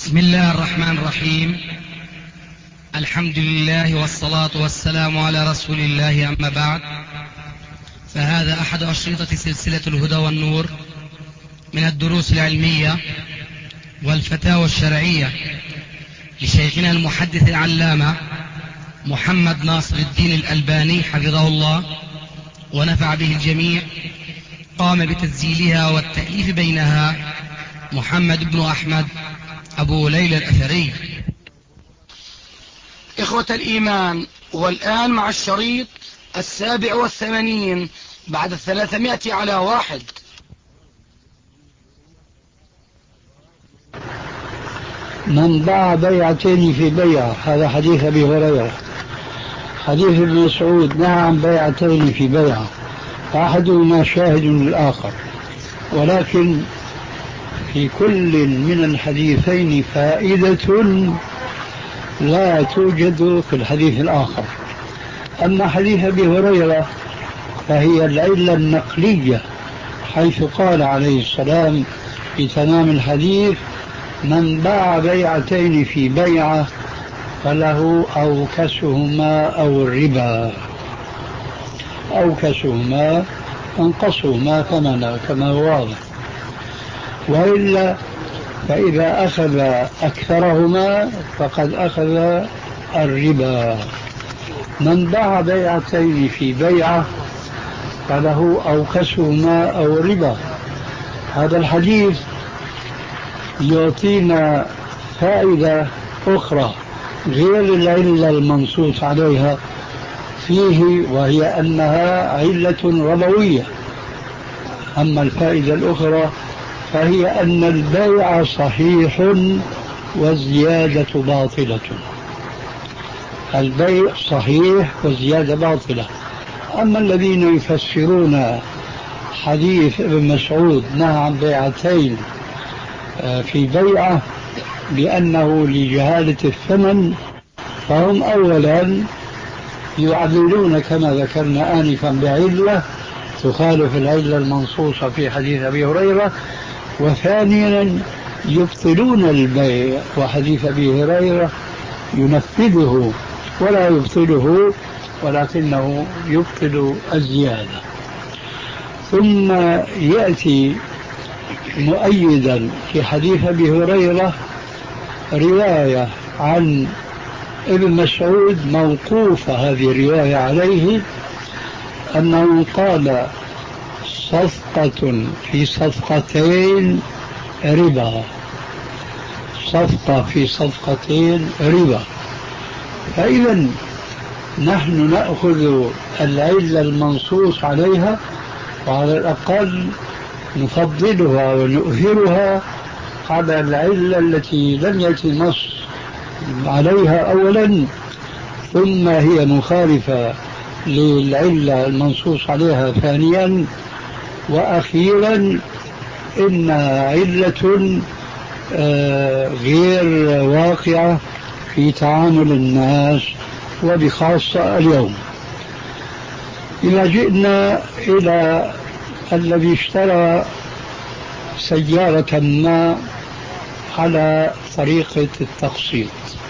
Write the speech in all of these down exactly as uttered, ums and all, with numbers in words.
بسم الله الرحمن الرحيم. الحمد لله والصلاة والسلام على رسول الله، أما بعد، فهذا أحد أشرطة سلسلة الهدى والنور من الدروس العلمية والفتاوى الشرعية لشيخنا المحدث العلامة محمد ناصر الدين الألباني حفظه الله ونفع به الجميع. قام بتسجيلها والتأليف بينها محمد بن أحمد أبو ليلى الأثري. إخوة الإيمان، والآن مع الشريط السابع والثمانين بعد الثلاثمائة على واحد. من باع بيعتين في بيعة، هذا حديث أبي هريرة. حديث ابن مسعود نهى عن بيعتين في بيعة، أحدهما شاهد للآخر، ولكن في كل من الحديثين فائدة لا توجد في الحديث الآخر. أما حديث أبي هريرة فهي العلة النقلية، حيث قال عليه السلام في تمام الحديث: من باع بيعتين في بيعة فله أوكسهما أو الربا، أوكسهما أنقصهما ثمنا كما هو واضح، وإلا فإذا أخذ أكثرهما فقد أخذ الربا. من باع بيعتين في بيعة فله أوكسهما أو الربا. هذا الحديث يعطينا فائدة أخرى غير العلة المنصوص عليها فيه، وهي أنها علة ربوية. أما الفائدة الأخرى فهي أن البيع صحيح والزيادة باطلة. البيع صحيح والزيادة باطلة. أما الذين يفسرون حديث ابن مسعود نهى عن بيعتين في بيعة بأنه لجهالة الثمن، فهم أولا يعللون كما ذكرنا آنفا بعلة تخالف العلة المنصوصة في حديث أبي هريرة، وثانيا يبطلون البيع، وحديث أبي هريرة ينفذه ولا يبطله، ولكنه يبطل الزيادة. ثم يأتي مؤيدا في حديث أبي هريرة رواية عن ابن مسعود موقوفة، هذه الرواية عليه، أنه قال: صفقة في صفقتين ربا، صفقة في صفقتين ربا. فإذا نحن نأخذ العلة المنصوص عليها، وعلى الأقل نفضلها ونؤثرها على العلة التي لم يأتي نص عليها أولا، ثم هي مخالفة للعلة المنصوص عليها ثانيا، وأخيرا إنها علة غير واقعة في تعامل الناس وبخاصة اليوم. إذا جئنا إلى الذي اشترى سيارة ما على طريقة التقسيط،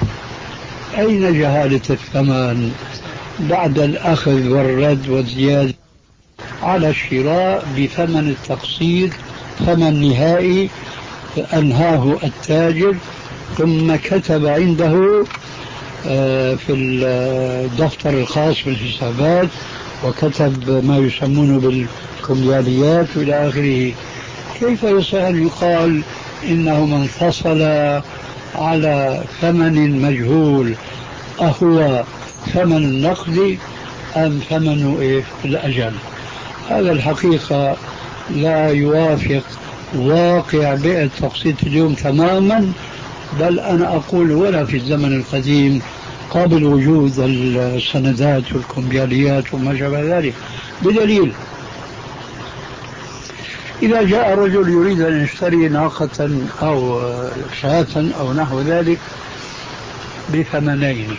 أين جهالة الثمن بعد الأخذ والرد والزيادة على الشراء بثمن التقسيط، ثمن نهائي أنهاه التاجر، ثم كتب عنده في الدفتر الخاص بالحسابات، وكتب ما يسمونه بالكمبياليات إلى آخره. كيف يصح أن يقال إنه من فصل على ثمن مجهول، أهو ثمن النقد أم ثمن إيه الأجل؟ هذا الحقيقة لا يوافق واقع بيع التقسيط اليوم تماما، بل أنا أقول ولا في الزمن القديم قبل وجود السندات والكمبياليات وما شابه ذلك. بدليل إذا جاء رجل يريد أن يشتري ناقة أو شاة أو نحو ذلك بثمنين،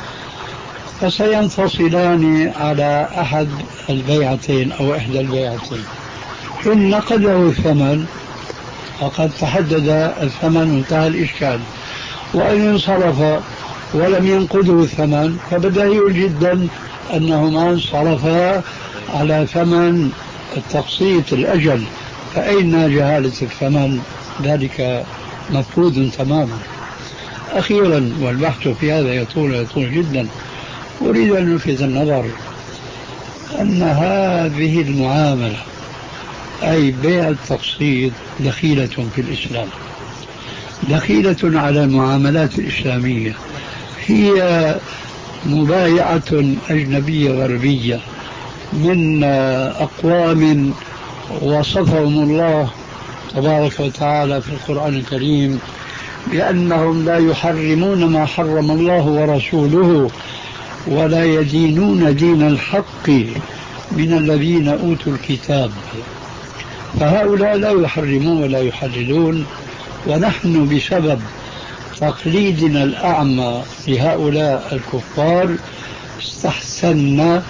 فسينفصلان على أحد البيعتين أو إحدى البيعتين. إن نقده الثمن فقد تحدد الثمن وانتهى الإشكال. وإن انصرف ولم ينقذه الثمن فبديهي جدا أنهما انصرفا على ثمن التقسيط الأجل، فأين جهالة الثمن؟ ذلك مفقود تماما. أخيرا، والبحث في هذا يطول يطول جدا، أريد أن ألفت النظر أن هذه المعاملة أي بيع التقسيط دخيلة في الإسلام، دخيلة على المعاملات الإسلامية، هي مبايعة أجنبية غربية من أقوام وصفهم الله تبارك وتعالى في القرآن الكريم بأنهم لا يحرمون ما حرم الله ورسوله ولا يدينون دين الحق من الذين أوتوا الكتاب. فهؤلاء لا يحرمون ولا يحللون، ونحن بسبب تقليدنا الأعمى لهؤلاء الكفار استحسنا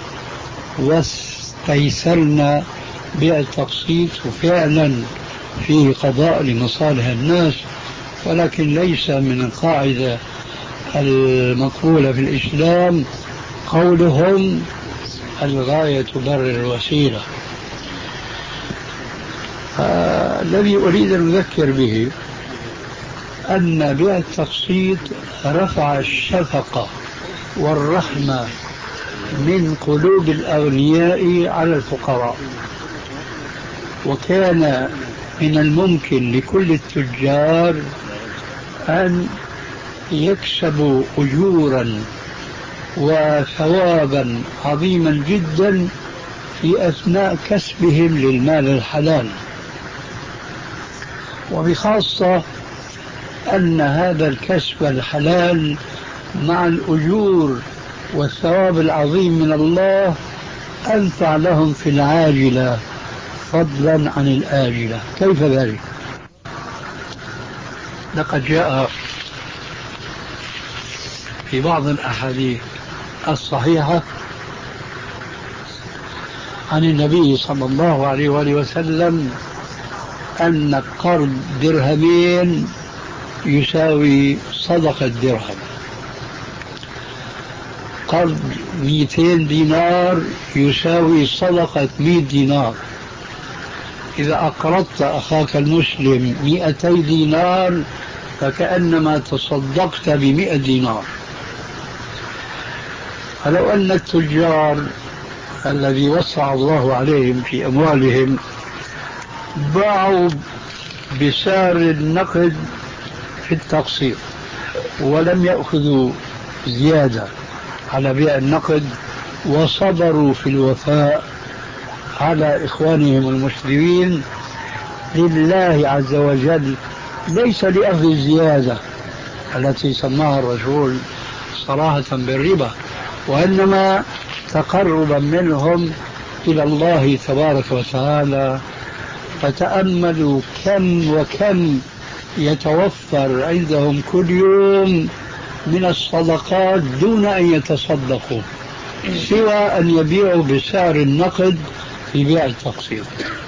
واستيسرنا بيع التقسيط، وفعلا فيه قضاء لمصالح الناس، ولكن ليس من القاعدة المقبولة في الإسلام قولهم الغاية تبرر الوسيلة. الذي أريد أن أذكر به أن بيع التقسيط رفع الشفقة والرحمة من قلوب الأغنياء على الفقراء، وكان من الممكن لكل التجار أن يكسبوا أجورا وثوابا عظيما جدا في أثناء كسبهم للمال الحلال، وبخاصة أن هذا الكسب الحلال مع الأجور والثواب العظيم من الله أنفع لهم في العاجلة فضلا عن الآجلة. كيف ذلك؟ لقد جاء في بعض الأحاديث الصحيحة عن النبي صلى الله عليه وآله وسلم أن قرض درهمين يساوي صدقة درهم، قرض مئتين دينار يساوي صدقة مئة دينار، إذا أقرضت أخاك المسلم مئتي دينار فكأنما تصدقت بمئة دينار. فلو أن التجار الذي وسع الله عليهم في أموالهم باعوا بسعر النقد في التقسيط ولم يأخذوا زيادة على بيع النقد وصبروا في الوفاء على إخوانهم المسلمين لله عز وجل، ليس لأخذ الزيادة التي سماها الرسول صراحة بالربا، وإنما تقربا منهم إلى الله تبارك وتعالى. فتأملوا كم وكم يتوفر عندهم كل يوم من الصدقات دون أن يتصدقوا، سوى أن يبيعوا بسعر النقد في بيع التقسيط.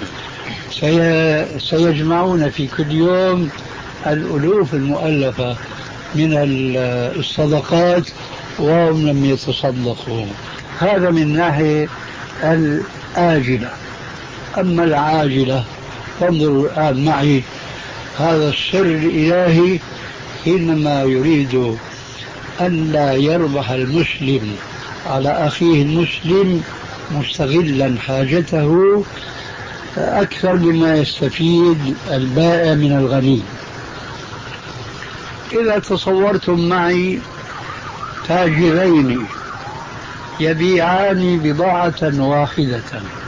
سيجمعون في كل يوم الألوف المؤلفة من الصدقات وهم لم يتصدقوا. هذا من ناحية الآجلة. أما العاجلة فانظروا الآن معي هذا السر الإلهي حينما يريد أن لا يربح المسلم على أخيه المسلم مستغلا حاجته أكثر مما يستفيد البائع من الغني. إذا تصورتم معي تاجرين يبيعان بضاعة واحدة،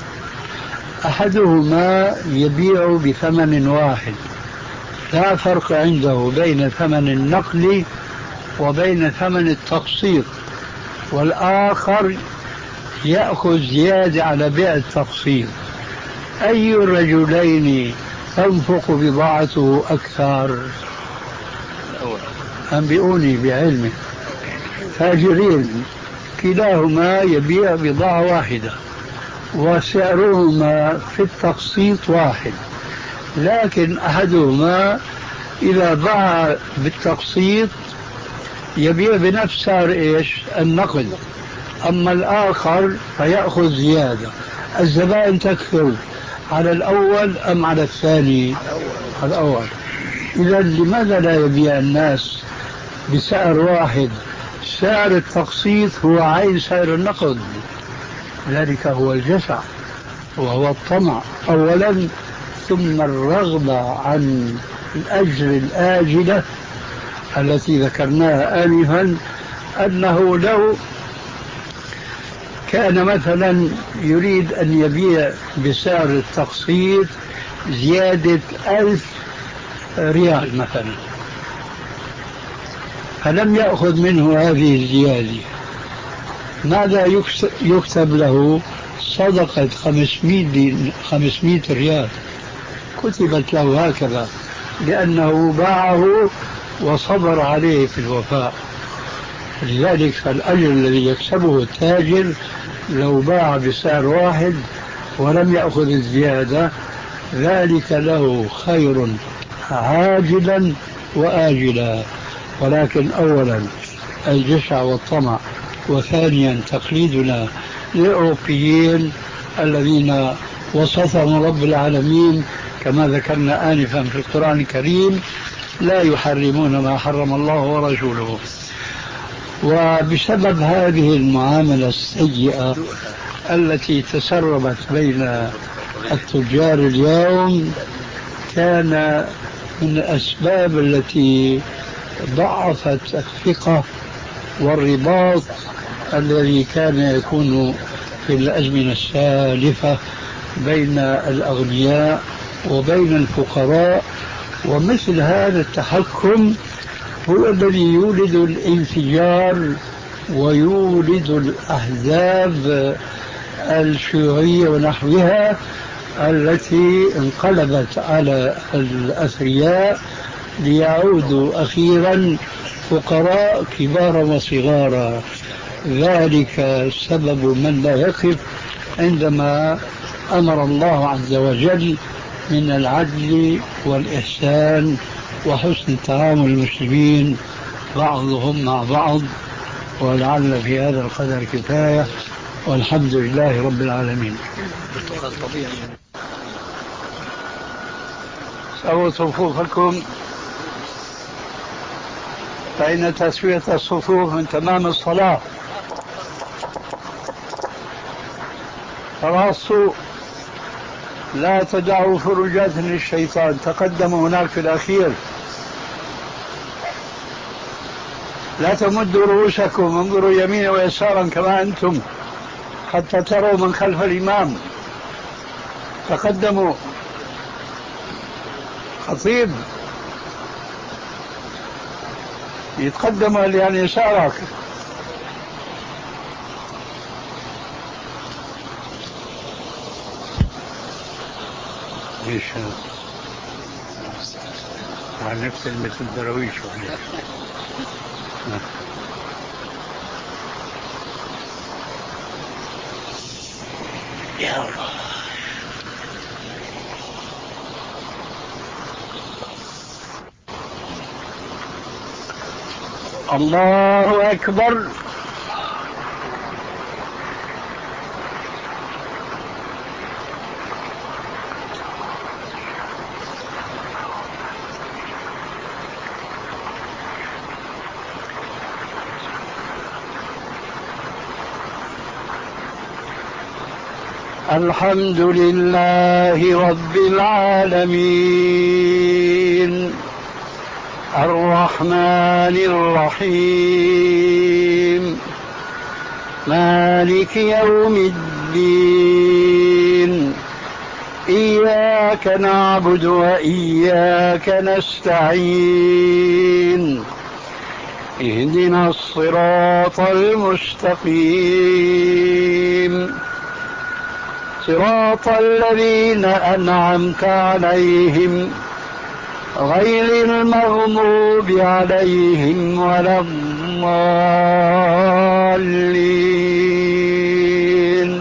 أحدهما يبيع بثمن واحد لا فرق عنده بين ثمن النقل وبين ثمن التقسيط، والآخر يأخذ زيادة على بيع التقسيط، أي الرجلين تنفق بضاعته أكثر؟ أنبئوني بعلمه. تاجرين كلاهما يبيع بضاعة واحدة وسعرهما في التقسيط واحد، لكن أحدهما إذا باع بالتقسيط يبيع بنفس سعر إيش النقد، أما الآخر فيأخذ زيادة. الزبائن تكثر على الأول أم على الثاني؟ على الأول. إذا لماذا لا يبيع الناس بسعر واحد؟ سعر التقسيط هو عين سعر النقد، ذلك هو الجشع وهو الطمع أولا، ثم الرغبة عن الأجر الآجلة التي ذكرناها آنفا، أنه لو كان مثلا يريد أن يبيع بسعر التقسيط زيادة ألف ريال مثلا، فلم يأخذ منه هذه الزيادة، ماذا يكتب له؟ صدقة خمسمائة ريال كتبت له هكذا، لأنه باعه وصبر عليه في الوفاء. لذلك فالأجر الذي يكسبه التاجر لو باع بسعر واحد ولم يأخذ الزيادة ذلك له خير عاجلا وآجلا. ولكن أولا الجشع والطمع، وثانيا تقليدنا للأوروبيين الذين وصفهم رب العالمين كما ذكرنا آنفا في القرآن الكريم لا يحرمون ما حرم الله ورسوله. وبسبب هذه المعاملة السيئة التي تسربت بين التجار اليوم كان من الأسباب التي ضعفت الثقة والرباط الذي كان يكون في الأزمنة السالفة بين الأغنياء وبين الفقراء. ومثل هذا التحكم هو الذي يولد الانفجار ويولد الأحزاب الشيوعية ونحوها التي انقلبت على الأثرياء ليعودوا أخيرا فقراء كبارا وصغارا. ذلك سبب من لا يقف عندما أمر الله عز وجل من العدل والإحسان وحسن تعامل المسلمين بعضهم مع بعض. ولعل في هذا القدر كفاية، والحمد لله رب العالمين. سووا صفوفكم، فإن تسوية الصفوف من تمام الصلاة. تراصوا، لا تدعوا فرجات للشيطان. تقدموا هناك في الأخير. لا تمدوا رؤوسكم، انظروا يمينا ويسارا كما أنتم حتى تروا من خلف الإمام. تقدموا. خطيب يتقدم اللي عن يسارك. ليش عن نفس مثل الدرويش يا الله. الله أكبر. الحمد لله رب العالمين الرحمن الرحيم مالك يوم الدين إياك نعبد وإياك نستعين اهدنا الصراط المستقيم صراط الذين أنعمت عليهم غير المغضوب عليهم ولا الضالين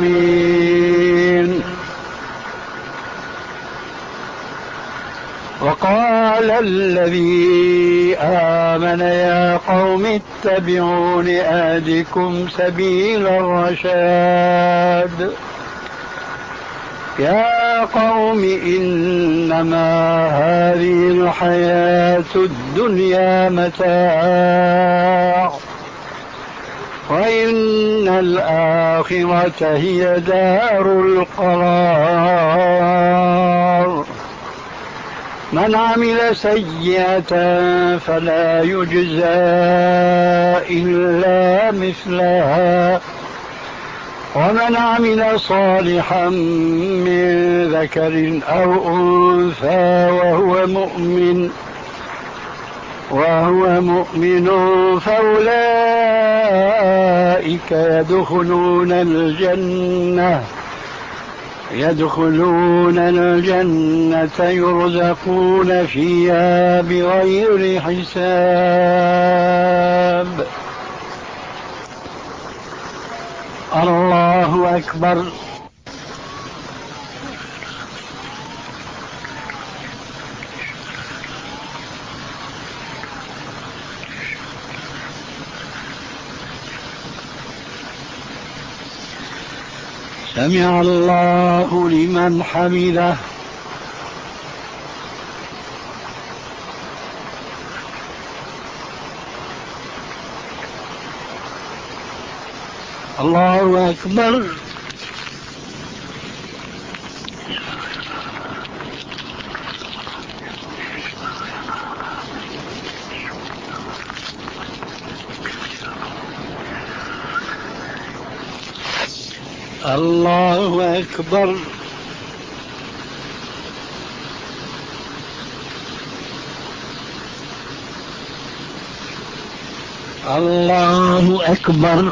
آمين. وقال الذي آمن يا قوم اتبعون أهدكم سبيل الرشاد يا قوم إنما هذه الحياة الدنيا متاع وإن الآخرة هي دار القرار من عمل سيئة فلا يجزى إلا مثلها ومن عمل صالحا من ذكر أو أنثى وهو مؤمن وهو مؤمن فأولئك يدخلون الجنة يدخلون الجنة يرزقون فيها بغير حساب. الله أكبر. سمع الله لمن حمده. الله أكبر. الله أكبر. الله أكبر.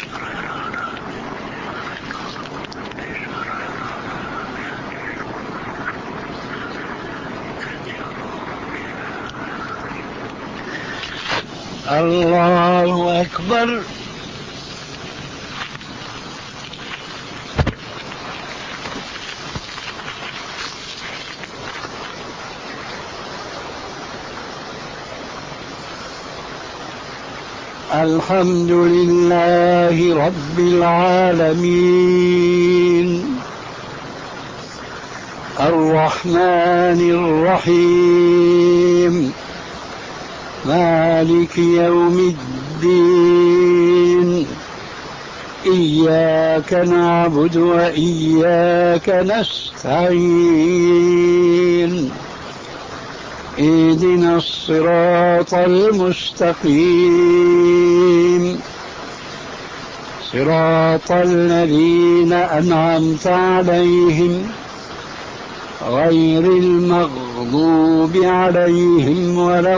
الله أكبر. الحمد لله رب العالمين الرحمن الرحيم مالك يوم الدين إياك نعبد وإياك نستعين اهدنا الصراط المستقيم صراط الذين أنعمت عليهم غير المغضوب عليهم ولا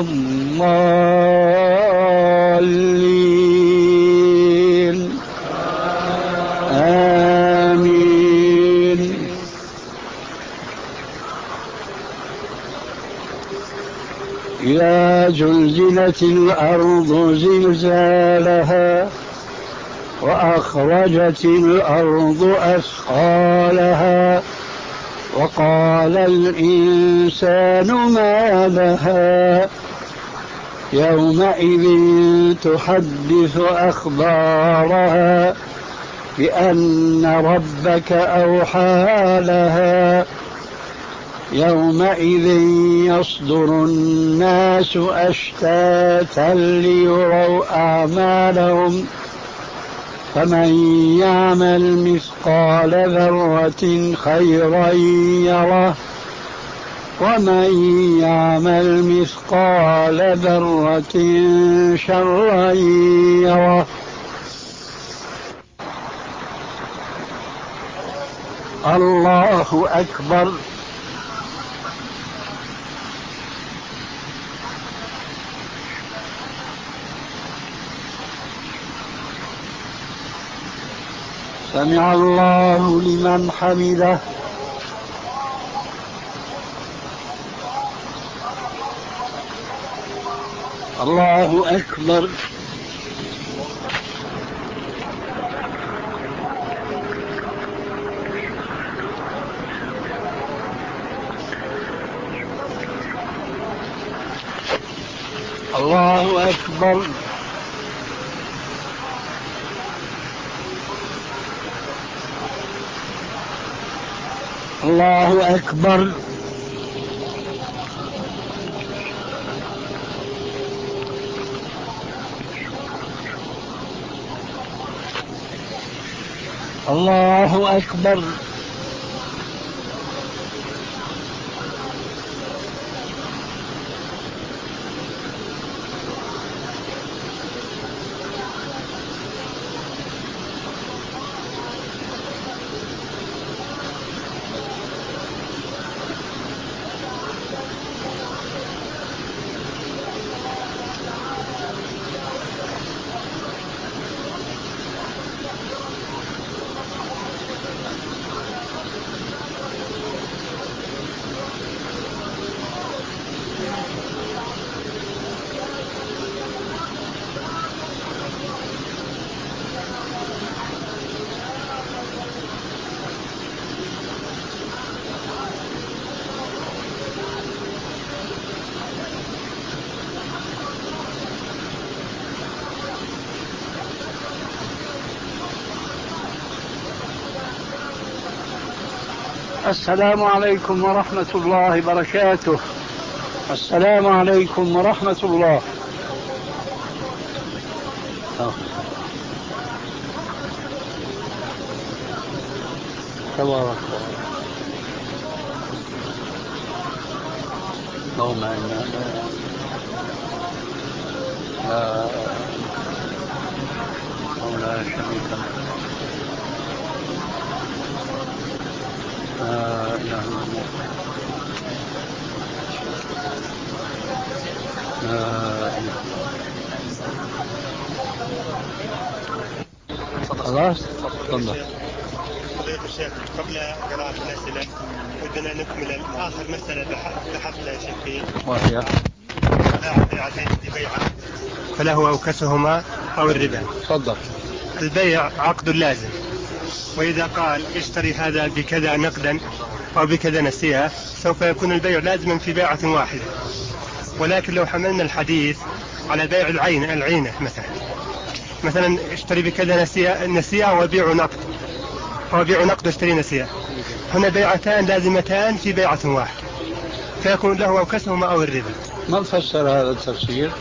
الضالين آمين. إذا زلزلت الأرض زلزالها وأخرجت الأرض أثقالها وقال الإنسان ما لها يومئذ تحدث أخبارها بأن ربك أوحى لها يومئذ يصدر الناس أشتاتا ليروا أعمالهم فمن يعمل مثقال ذرة خيرا يره ومن يعمل مثقال ذرة شرا يره. الله أكبر. سمع الله لمن حمده. الله أكبر. الله أكبر. الله أكبر. الله أكبر. السلام عليكم ورحمة الله وبركاته. السلام عليكم ورحمة الله. تبارك اللهم إنا لا ولا شريك له لا إله إلا الله لا إله. خلاص تفضل. فضيلة الشيخ، قبل قراءة الأسئلة ودنا نكمل آخر مسألة بحثنا يا شيخ فيه، وهي بيعتين بيعة فله أوكسهما أو الربا. تفضل. البيع عقد لازم، وإذا قال اشتري هذا بكذا نقدا أو بكذا نسيئة سوف يكون البيع لازما في بيعة واحدة. ولكن لو حملنا الحديث على بيع العين العينة مثلا مثلا اشتري بكذا نسيئة نسيئة وبيع نقد أو بيع نقد واشتري نسيئة، هنا بيعتان لازمتان في بيعة واحدة فيكون له أوكسهما أو الربا. من فسر هذا التفسير؟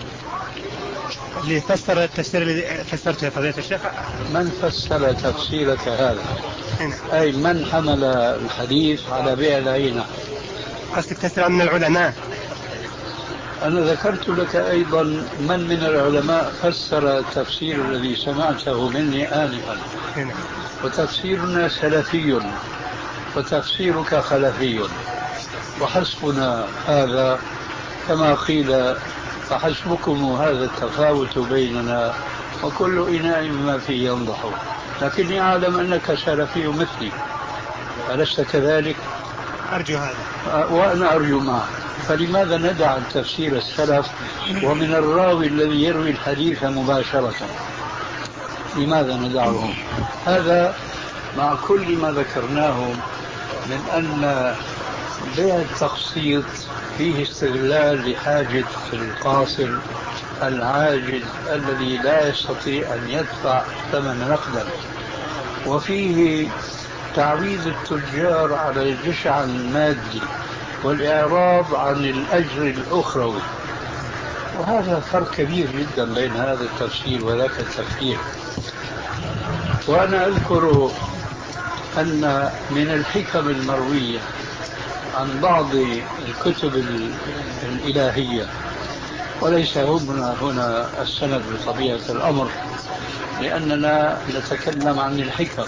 اللي فسر التفسير اللي فسرته يا فضيلة الشيخ. من فسر تفسيرك هذا؟ هنا. أي من حمل الحديث على بيع العينة؟ قصدك تسرع من العلماء؟ أنا ذكرت لك أيضا من من العلماء فسر التفسير الذي سمعته مني آنفا. هنا. وتفسيرنا سلفي وتفسيرك خلفي، وحسبنا هذا كما قيل فحسبكم هذا التفاوت بيننا وكل إناء ما فيه ينضح. لكني أعلم أنك سلفي مثلي، ألست كذلك؟ أرجو هذا وأنا أرجو معك. فلماذا ندع تفسير السلف ومن الراوي الذي يروي الحديث مباشرة؟ لماذا ندعه؟ هذا مع كل ما ذكرناه من أن بيع التقسيط فيه استغلال لحاجة القاصر العاجز الذي لا يستطيع أن يدفع ثمن نقدا، وفيه تعويض التجار على الجشع المادي والإعراض عن الأجر الأخروي. وهذا فرق كبير جدا بين هذا التفسير وذاك التفسير. وأنا أذكر أن من الحكم المروية عن بعض الكتب الإلهية، وليس هنا هنا السند بطبيعة الأمر لأننا نتكلم عن الحكم،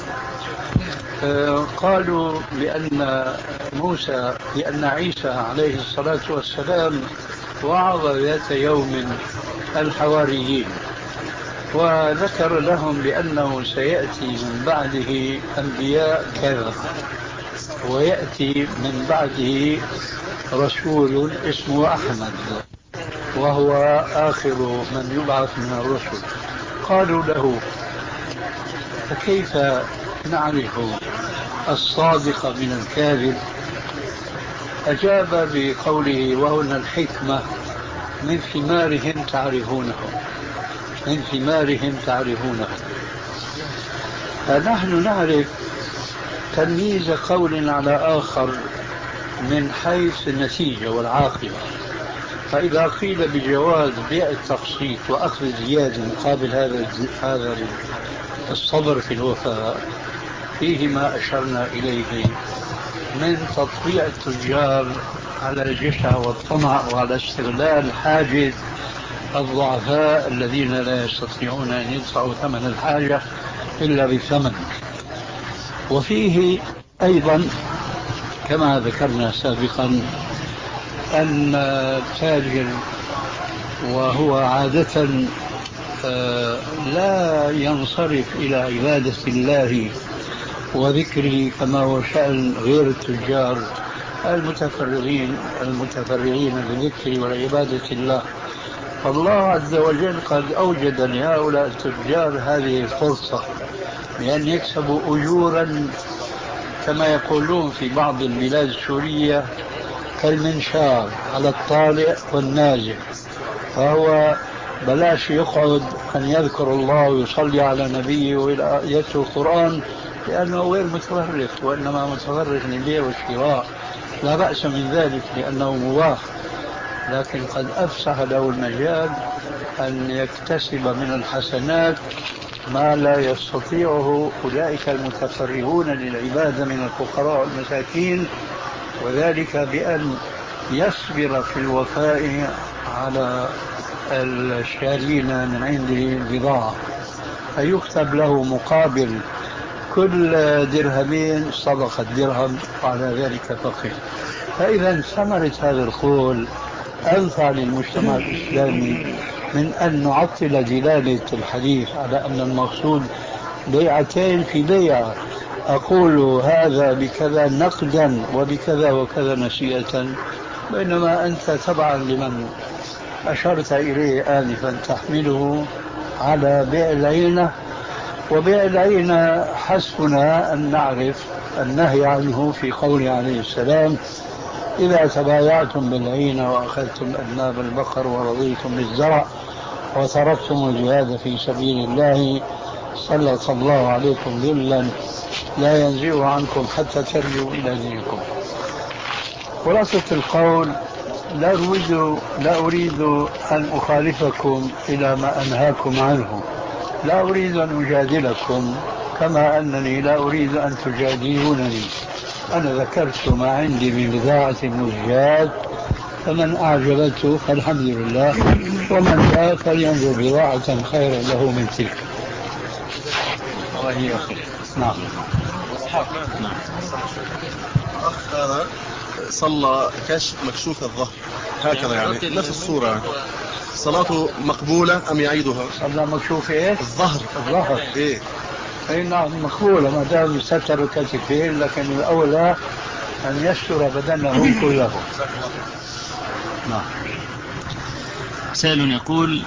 قالوا بأن موسى بأن عيسى عليه الصلاة والسلام وعظ ذات يوم الحواريين وذكر لهم بأنه سيأتي من بعده أنبياء كذا ويأتي من بعده رسول اسمه أحمد وهو آخر من يبعث من الرسل. قالوا له فكيف نعرف الصادق من الكاذب؟ أجاب بقوله وهنا الحكمة من ثمارهم تعرفونه من ثمارهم تعرفونه فنحن نعرف تمييز قول على آخر من حيث النتيجة والعاقبة. فإذا قيل بجواز بيع التقسيط وأخذ الزيادة مقابل هذا هذا الصبر في الوفاء، فيه ما أشرنا إليه من تطبيع التجار على الجشع والطمع وعلى استغلال حاجة الضعفاء الذين لا يستطيعون أن يدفعوا ثمن الحاجة إلا بثمن. وفيه أيضا كما ذكرنا سابقا أن التاجر وهو عادة لا ينصرف إلى عبادة الله وذكره كما هو شأن غير التجار المتفرغين المتفرغين بالذكر والعبادة الله. فالله عز وجل قد أوجد لهؤلاء التجار هذه الفرصة بأن يكسبوا أجورا كما يقولون في بعض البلاد السورية كالمنشار على الطالع والنازل. فهو بلاش يقعد أن يذكر الله ويصلي على نبيه ويتلو القرآن لأنه غير متفرغ، وإنما متفرغ للبيع والشراء. لا بأس من ذلك لأنه مباح، لكن قد أفسح له المجال أن يكتسب من الحسنات ما لا يستطيعه أولئك المتفرغون للعبادة من الفقراء والمساكين، وذلك بأن يصبر في الوفاء على الشارين من عنده البضاعة، فيكتب له مقابل كل درهمين صدقة درهم وعلى ذلك فقير. فإذا ثمرة هذا القول أنفع للمجتمع الإسلامي من أن نعطل دلالة الحديث على أن المقصود بيعتين في بيع، أقول هذا بكذا نقدا وبكذا وكذا نسيئة، بينما أنت تبعا لمن أشرت إليه آنفا تحمله على بيع العينة. وبيع العينة حسبنا أن نعرف النهي عنه في قوله عليه السلام: إذا تبايعتم بالعينة وأخذتم أذناب البقر ورضيتم بالزرع وتركتم الجهاد في سبيل الله سلط الله عليكم ذلا لا ينزع عنكم حتى ترجعوا إلى دينكم. خلاصة القول: لا أريد, لا أريد أن أخالفكم إلى ما أنهاكم عنه، لا أريد أن أجادلكم كما أنني لا أريد أن تجادلونني. أنا ذكرت ما عندي من بضاعة مزجات، فمن أعجبته فالحمد لله، ومن لا فلينظر بضاعة خيرا له من تلك وهي خير. نعم. نعم. أخ هذا صلى كشف مكشوف الظهر هكذا يعني نفس الصورة، صلاته مقبولة أم يعيدها؟ صلى مكشوف إيه؟ الظهر. الظهر إيه؟ أي نعم مقبولة ما دام ستر كتفين، لكن الأولى أن يستر بدنه كله. نعم. سائل يقول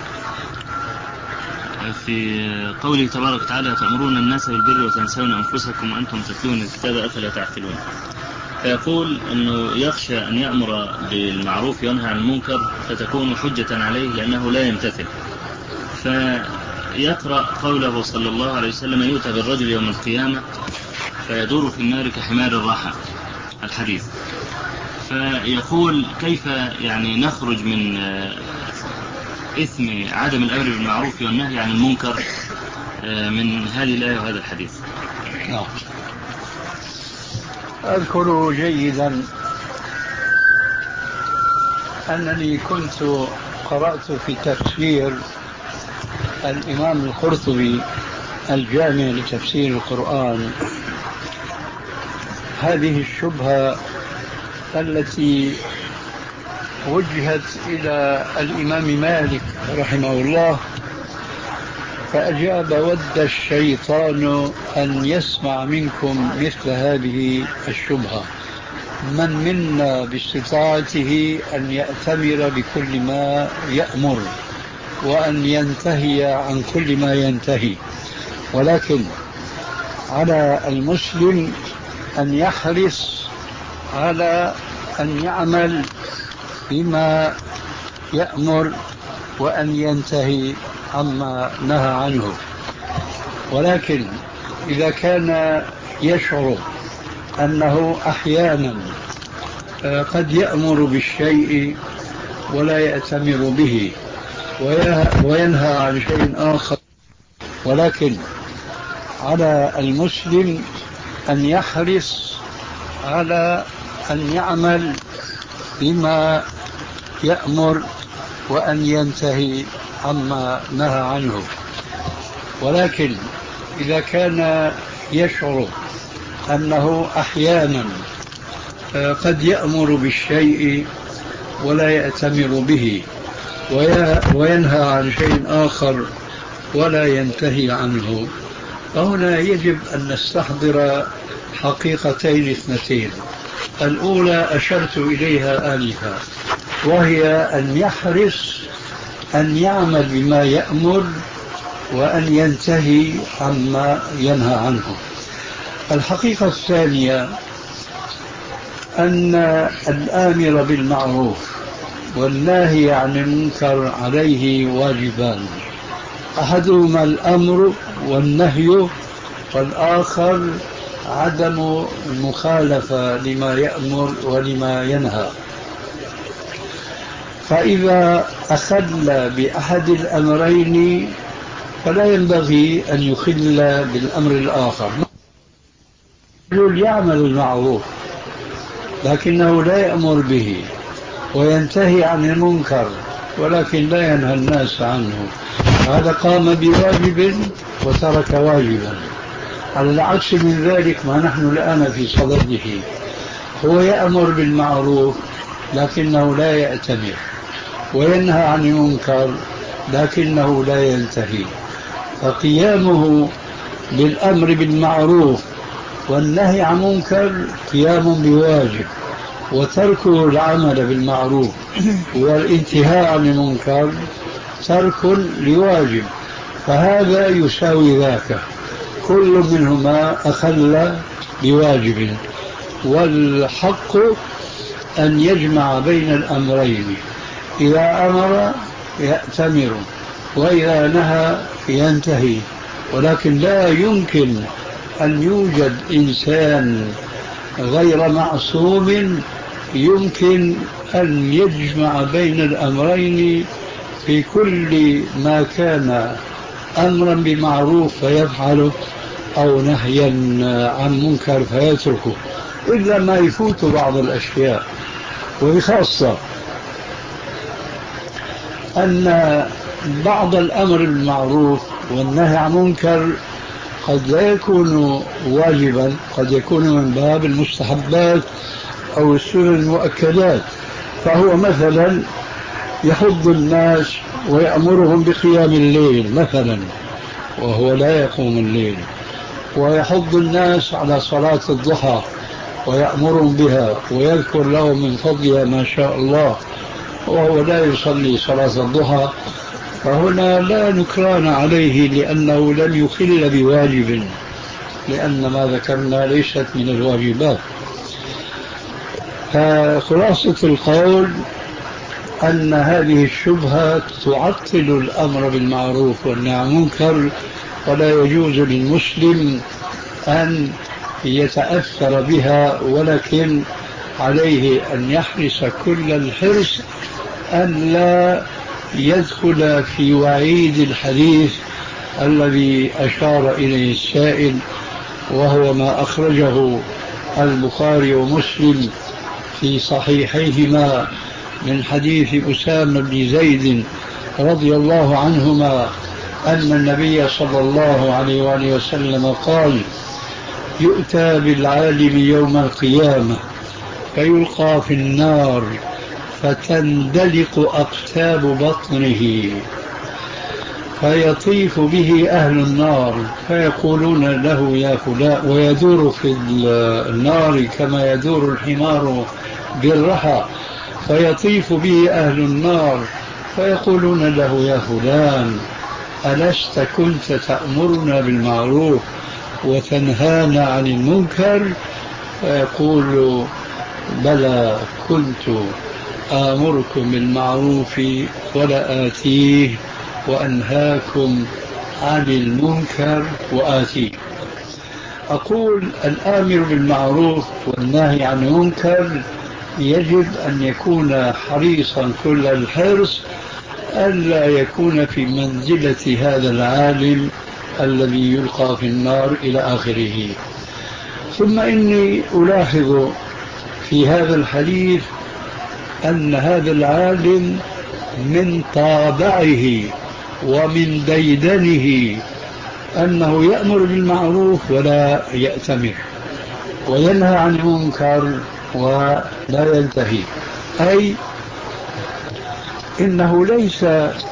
في قوله تبارك وتعالى: تأمرون الناس بالبر وتنسون أنفسكم وأنتم تتلون الكتاب أفلا تعقلون، فيقول أنه يخشى أن يأمر بالمعروف وينهى عن المنكر فتكون حجة عليه لأنه لا يمتثل، فيقرأ قوله صلى الله عليه وسلم: يؤتى بالرجل يوم القيامة فيدور في النار كحمار الرحى، الحديث. فيقول كيف يعني نخرج من إثم عدم الأمر بالمعروف والنهي عن المنكر من هذه الآية وهذا الحديث؟ نعم. أذكر جيدا أنني كنت قرأت في تفسير الإمام القرطبي الجامع لتفسير القرآن هذه الشبهة التي وجهت إلى الإمام مالك رحمه الله، فأجاب: ود الشيطان أن يسمع منكم مثل هذه الشبهة، من منا باستطاعته أن يأتمر بكل ما يأمر وأن ينتهي عن كل ما ينتهي، ولكن على المسلم أن يحرص على أن يعمل بما يأمر وأن ينتهي عما نهى عنه. ولكن إذا كان يشعر أنه أحيانا قد يأمر بالشيء ولا يأتمر به وينهى عن شيء آخر، ولكن على المسلم أن يحرص على أن يعمل بما يأمر وأن ينتهي عما نهى عنه. ولكن إذا كان يشعر أنه أحيانا قد يأمر بالشيء ولا يأتمر به وينهى عن شيء آخر ولا ينتهي عنه، فهنا يجب أن نستحضر حقيقتين اثنتين. الأولى أشرت إليها آنفا، وهي أن يحرص أن يعمل بما يأمر وأن ينتهي عما ينهى عنه. الحقيقة الثانية أن الآمر بالمعروف والناهي عن المنكر عليه واجبان، أحدهما الأمر والنهي، والآخر عدم المخالفة لما يأمر ولما ينهى. فإذا أخل بأحد الأمرين فلا ينبغي أن يخل بالأمر الآخر. الرجل يعمل المعروف لكنه لا يأمر به، وينتهي عن المنكر ولكن لا ينهى الناس عنه، هذا قام بواجب وترك واجبا. على العكس من ذلك ما نحن الآن في صدده، هو يأمر بالمعروف لكنه لا يأتمر، وينهى عن المنكر لكنه لا ينتهي. فقيامه بالأمر بالمعروف والنهي عن منكر قيام بواجب، وتركه العمل بالمعروف والانتهاء عن المنكر ترك لواجب، فهذا يساوي ذاك، كل منهما أخل بواجب. والحق أن يجمع بين الأمرين، إذا أمر يأتمر وإذا نهى ينتهي. ولكن لا يمكن أن يوجد إنسان غير معصوم يمكن أن يجمع بين الأمرين في كل ما كان أمرا بمعروف فيفعله أو نهيا عن منكر فيتركه، إلا ما يفوت بعض الأشياء. وبخاصة أن بعض الأمر بالمعروف والنهي عن منكر قد لا يكون واجبا، قد يكون من باب المستحبات أو السنن المؤكدات. فهو مثلا يحض الناس ويأمرهم بقيام الليل مثلا وهو لا يقوم الليل، ويحض الناس على صلاة الضحى ويأمرهم بها ويذكر لهم من فضلها ما شاء الله وهو لا يصلي صلاة الضحى، فهنا لا نكران عليه لأنه لم يخل بواجب، لأن ما ذكرنا ليست من الواجبات. فخلاصة القول أن هذه الشبهة تعطل الأمر بالمعروف والنهي عن المنكر، ولا يجوز للمسلم أن يتأثر بها، ولكن عليه أن يحرص كل الحرص أن لا يدخل في وعيد الحديث الذي أشار إليه السائل، وهو ما أخرجه البخاري ومسلم في صحيحيهما من حديث أسامة بن زيد رضي الله عنهما أن النبي صلى الله عليه وآله وسلم قال: يؤتى بالعالم يوم القيامة فيلقى في النار فتندلق أقتاب بطنه فيطيف به أهل النار فيقولون له يا فلان، ويدور في النار كما يدور الحمار بالرحى، فيطيف به أهل النار فيقولون له يا فلان ألست كنت تأمرنا بالمعروف وتنهانا عن المنكر؟ فيقول بلى كنت، آمركم بالمعروف ولا آتيه وأنهاكم عن المنكر وآتيه. أقول الآمر بالمعروف والناهي عن المنكر يجب أن يكون حريصا كل الحرص ألا يكون في منزلة هذا العالم الذي يلقى في النار إلى آخره. ثم إني ألاحظ في هذا الحديث أن هذا العالم من طابعه ومن ديدنه أنه يأمر بالمعروف ولا يأتمر، وينهى عن المنكر ولا ينتهي، أي إنه ليس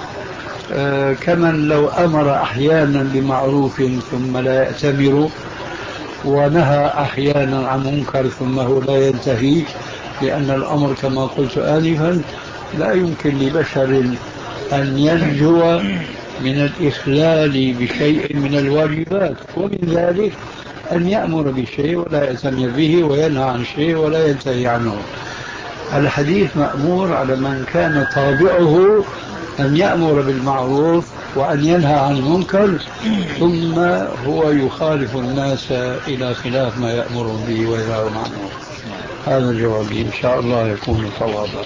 كمن لو أمر أحيانا بمعروف ثم لا يأتمر، ونهى أحيانا عن منكر ثم هو لا ينتهي، لأن الأمر كما قلت آنفا لا يمكن لبشر أن ينجو من الإخلال بشيء من الواجبات، ومن ذلك أن يأمر بشيء ولا يأتمر به، وينهى عن شيء ولا ينتهي عنه. الحديث مأمور على من كان طابعه أن يأمر بالمعروف وأن ينهى عن المنكر، ثم هو يخالف الناس إلى خلاف ما يأمر به وينهى عنه. هذا جوابي، إن شاء الله يكون صوابا.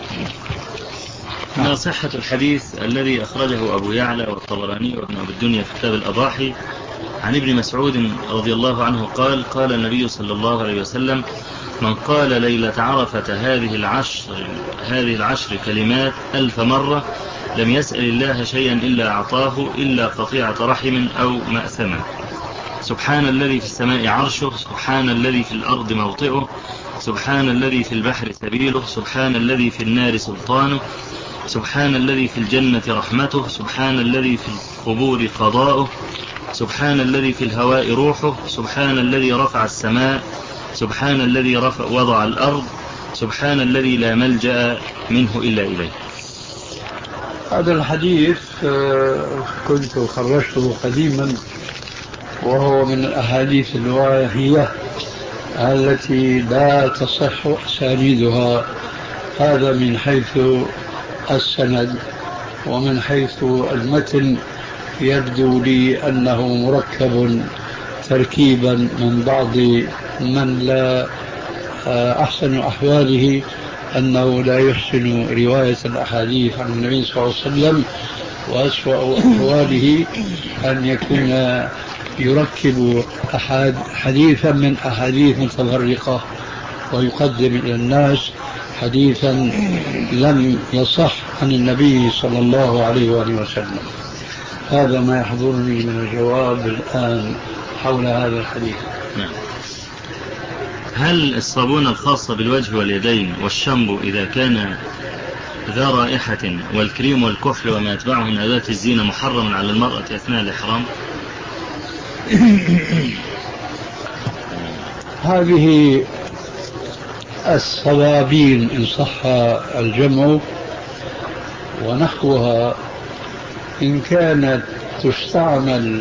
ما صحة الحديث الذي أخرجه أبو يعلى والطبراني وابن أبي الدنيا في كتاب الأضاحي عن ابن مسعود رضي الله عنه قال: قال النبي صلى الله عليه وسلم: من قال ليلة عرفة هذه العشر هذه العشر كلمات ألف مرة لم يسأل الله شيئا إلا أعطاه إلا قطيعة رحم أو مأثما. سبحان الذي في السماء عرشه، سبحان الذي في الأرض موطئه، سبحان الذي في البحر سبيله، سبحان الذي في النار سلطانه، سبحان الذي في الجنة رحمته، سبحان الذي في القبور قضاؤه، سبحان الذي في الهواء روحه، سبحان الذي رفع السماء، سبحان الذي رفع وضع الأرض، سبحان الذي لا ملجأ منه إلا إليه. هذا الحديث كنت خرجته قديما، وهو من الأحاديث الواهية التي لا تصح أسانيدها، هذا من حيث السند، ومن حيث المتن يبدو لي أنه مركب تركيبا من بعض من لا أحسن أحواله أنه لا يحسن رواية الأحاديث عن النبي صلى الله عليه وسلم، وأسوأ أحواله أن يكون يركب أحد حديثا من أحاديث متفرقة ويقدم إلى الناس حديثا لم يصح عن النبي صلى الله عليه وآله وسلم. هذا ما يحضرني من الجواب الآن حول هذا الحديث. نعم. هل الصابون الخاصة بالوجه واليدين والشامبو إذا كان ذا رائحة والكريم والكحل وما يتبعه من أدوات الزينة محرم على المرأة أثناء الإحرام؟ هذه الصوابين إن صح الجمع ونحوها إن كانت تستعمل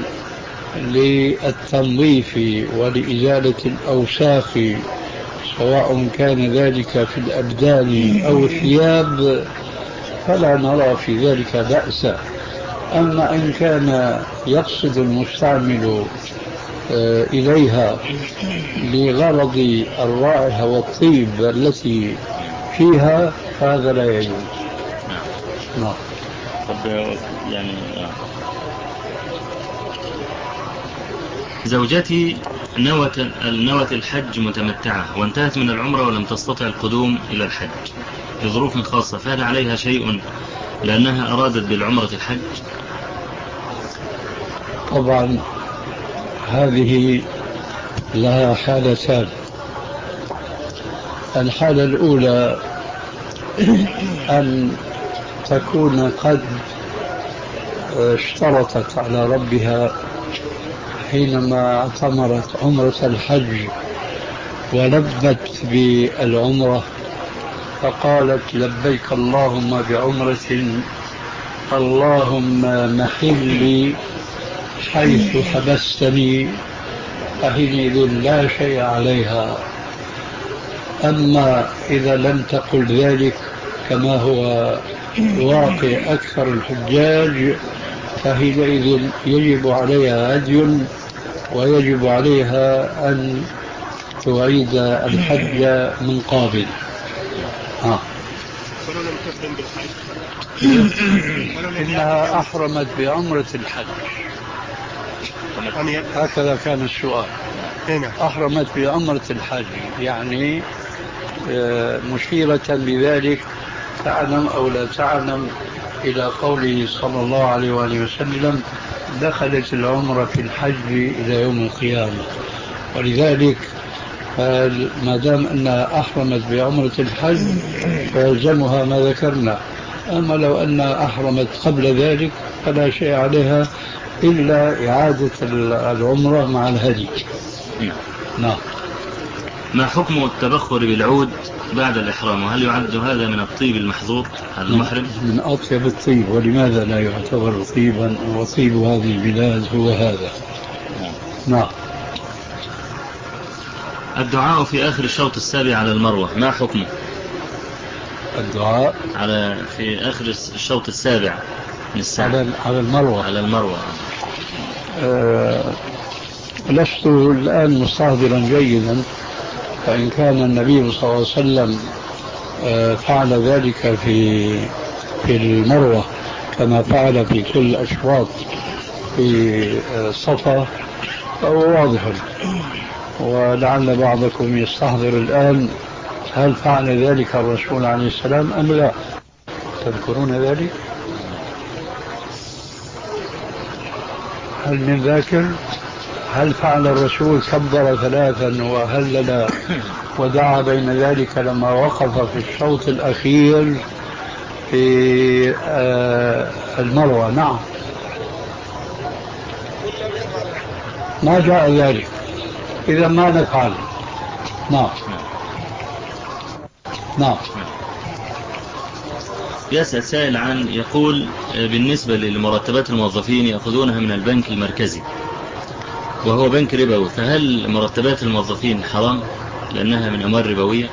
للتنظيف ولإزالة الأوساخ سواء كان ذلك في الأبدان أو الثياب فلا نرى في ذلك بأسا. أما إن كان يقصد المستعمل إليها لغرض الرائحة والطيب التي فيها هذا لا يجوز. نعم. طب يعني زوجتي نوت نوت الحج متمتعة وانتهت من العمرة ولم تستطع القدوم إلى الحج لظروف خاصة، فهل عليها شيء لأنها أرادت بالعمرة الحج؟ طبعا هذه لها حالتان. الحالة الأولى أن تكون قد اشترطت على ربها حينما اعتمرت عمرة الحج ولبت بالعمرة فقالت لبيك اللهم بعمرة اللهم محلي حيث حبستني، فحينئذ لا شيء عليها. أما إذا لم تقل ذلك كما هو واقع أكثر الحجاج، فحينئذ يجب عليها هدي ويجب عليها أن تعيد الحج من قابل. آه. ولو لم تحرم بالحج إنها أحرمت بعمرة الحج، هكذا كان السؤال. هنا أحرمت بعمرة الحج، يعني مشيرة بذلك تعلم أو لا تعلم إلى قوله صلى الله عليه وآله وسلم: دخلت العمرة في الحج إلى يوم القيامة. ولذلك ما دام أنها أحرمت بعمرة الحج فيلزمها ما ذكرنا. أما لو أنها أحرمت قبل ذلك فلا شيء عليها إلا إعادة العمرة مع الهدي. نعم. ما حكم التبخر بالعود بعد الإحرام؟ وهل يعد هذا من الطيب المحظور على المحرم؟ من أطيب الطيب، ولماذا لا يعتبر طيبا؟ وطيب هذه البلاد هو هذا. نعم. الدعاء في آخر الشوط السابع على المروة ما حكمه؟ الدعاء على في آخر الشوط السابع من الساعة على على المروة على المروة أه لست الآن مستحضرا جيدا، فإن كان النبي صلى الله عليه وسلم أه فعل ذلك في في المروة كما فعل في كل الأشواط في الصفا فهو واضح، ولعل بعضكم يستحضر الآن هل فعل ذلك الرسول عليه السلام أم لا؟ تذكرون ذلك؟ هل من ذاكر؟ هل فعل الرسول كبر ثلاثا وهلل ودعا بين ذلك لما وقف في الشوط الأخير في المروة؟ نعم. ما جاء ذلك، إذا ما نفعل. نعم. نعم. يسأل سائل عن يقول بالنسبة لمرتبات الموظفين يأخذونها من البنك المركزي وهو بنك ربوي، فهل مرتبات الموظفين حرام لأنها من أموال ربوية؟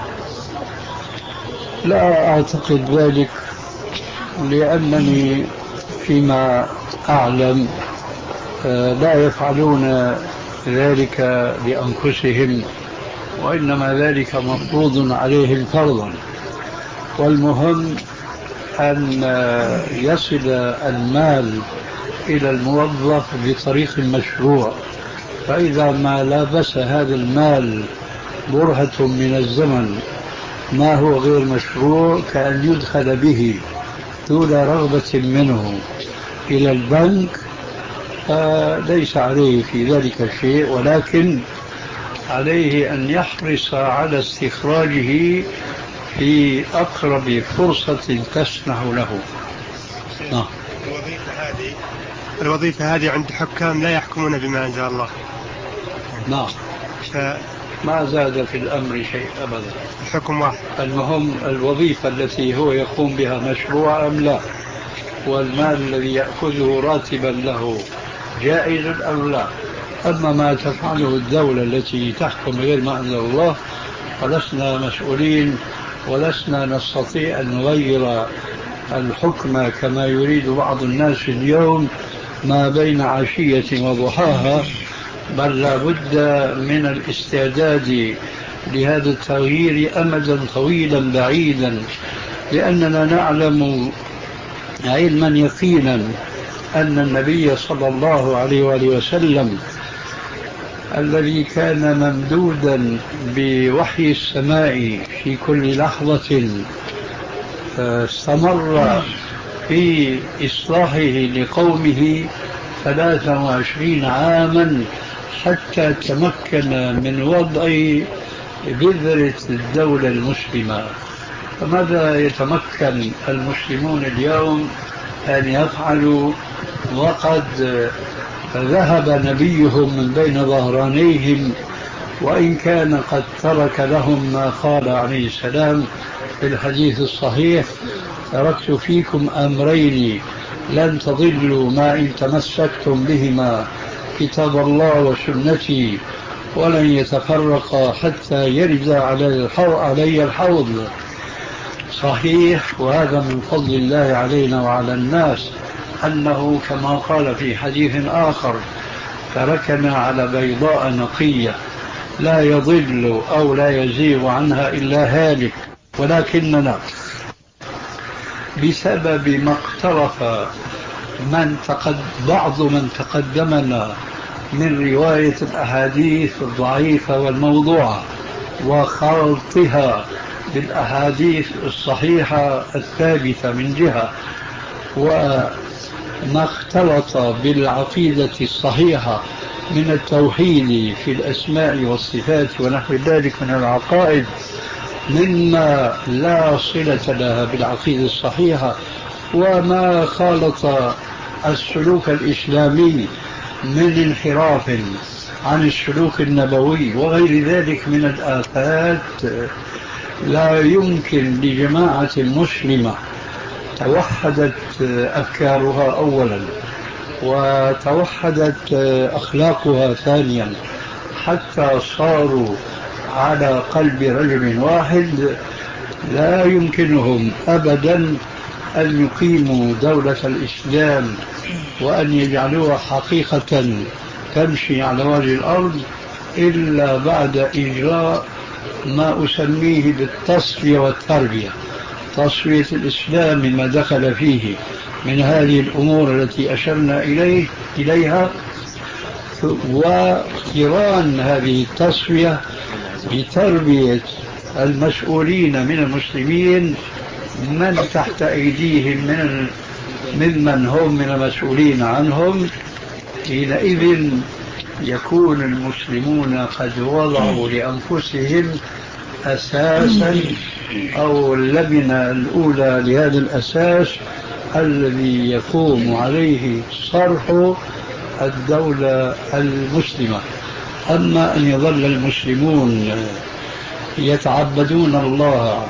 لا أعتقد ذلك، لأنني فيما أعلم لا يفعلون ذلك لأنفسهم، وإنما ذلك مفروض عليهم فرضا، والمهم أن يصل المال إلى الموظف بطريق مشروع. فإذا ما لابس هذا المال برهة من الزمن ما هو غير مشروع، كأن يدخل به دون رغبة منه إلى البنك، فليس عليه في ذلك شيء، ولكن عليه أن يحرص على استخراجه في أقرب فرصة تسمح له. نعم. الوظيفة هذه الوظيفة هذه عند حكام لا يحكمون بما أنزل الله. نعم. ف... ما زاد في الأمر شيء أبدا، الحكم واحد. المهم الوظيفة التي هو يقوم بها مشروع أم لا، والمال الذي يأخذه راتبا له جائز أم لا. أما ما تفعله الدولة التي تحكم غير ما أنزل الله فلسنا مسؤولين، ولسنا نستطيع أن نغير الحكم كما يريد بعض الناس اليوم ما بين عشية وضحاها، بل لا بد من الاستعداد لهذا التغيير أمدا طويلا بعيدا، لأننا نعلم علما يقينا أن النبي صلى الله عليه وآله وسلم الذي كان ممدودا بوحي السماء في كل لحظة استمر في إصلاحه لقومه ثلاثة وعشرين عاما حتى تمكن من وضع بذرة الدولة المسلمة. فماذا يتمكن المسلمون اليوم أن يفعلوا وقد ذهب نبيهم من بين ظهرانيهم، وإن كان قد ترك لهم ما قال عليه السلام في الحديث الصحيح: تركت فيكم أمرين لن تضلوا ما إن تمسكتم بهما، كتاب الله وسنتي، ولن يتفرقا حتى يرد علي الحوض. صحيح، وهذا من فضل الله علينا وعلى الناس، أنه كما قال في حديث آخر: تركنا على بيضاء نقية لا يضل أو لا يزيغ عنها إلا هالك. ولكننا بسبب ما اقترف من تقد بعض من تقدمنا من رواية الأحاديث الضعيفة والموضوعة وخلطها بالأحاديث الصحيحة الثابتة من جهة، وما اختلط بالعقيدة الصحيحة من التوحيد في الأسماء والصفات ونحو ذلك من العقائد مما لا صلة لها بالعقيدة الصحيحة، وما خالط السلوك الإسلامي من انحراف عن السلوك النبوي وغير ذلك من الآفات، لا يمكن لجماعة مسلمة توحدت أفكارها أولا وتوحدت أخلاقها ثانيا حتى صاروا على قلب رجل واحد، لا يمكنهم أبدا أن يقيموا دولة الإسلام وأن يجعلوها حقيقة تمشي على وجه الأرض إلا بعد إجراء ما أسميه بالتصفية والتربية. تصفية الإسلام مما دخل فيه من هذه الأمور التي أشرنا إليه إليها، واقتران هذه التصفية بتربية المسؤولين من المسلمين من تحت أيديهم من ممن هم من المسؤولين عنهم. حينئذ يكون المسلمون قد وضعوا لأنفسهم أساسا أو اللبنة الأولى لهذا الأساس الذي يقوم عليه صرح الدولة المسلمة. أما أن يظل المسلمون يتعبدون الله